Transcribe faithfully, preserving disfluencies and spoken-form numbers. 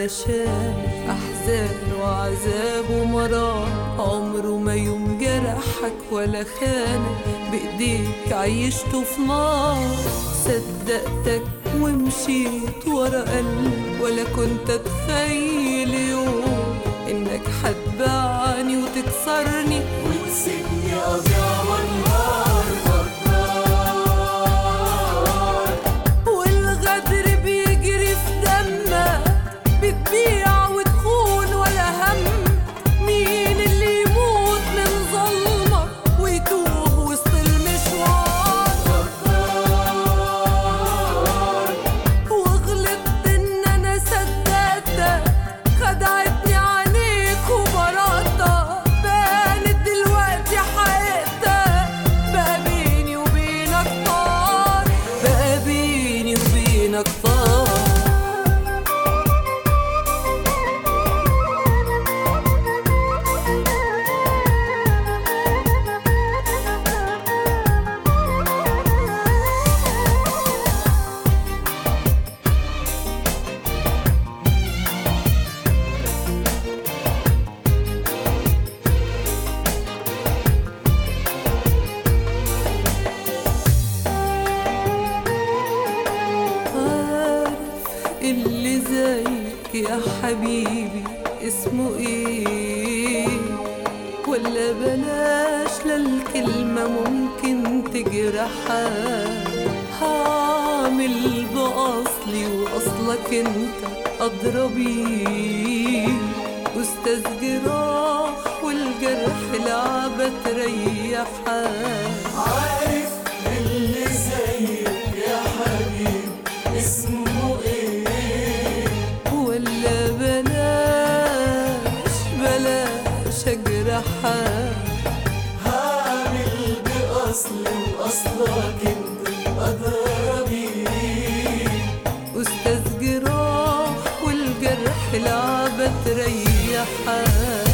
علشان أحزان وعذاب ومرار، عمره ما يوم جرحك ولا خانك، بإيديك عيشته في نار. صدقتك ومشيت ورا قلبي، ولا كنت أتخيل يوم إنك هتبعني وتكسرني وتسيبني أضيع وانهار غدار. والغدر بيجري في دمك، بتبيع وتخون ولا هم. مين اللي يموت من ظلمك ويتوه وسط المشوار؟ غدار. وغلطت إن أنا صدقتك، خدعتني عليك وبراءتك، بانت دلوقتي حقيقتك. بقى بيني وبينك طار، بقى بيني وبينك طار. اللي زيك يا حبيبي اسمه ايه؟ ولا بلاش للكلمة ممكن تجرحها. هعمل بأصلي وأصلك انت أدرى بيه. أستاذ جراح والجرح لعبة تريحها. عارف اللي زيك يا حبيبي اسمه ايه؟ ولا بلاش بلاش اجرحها. هعمل بأصلي وأصلك انت أدرى بيه. أستاذ جراح والجرح لعبة تريحها.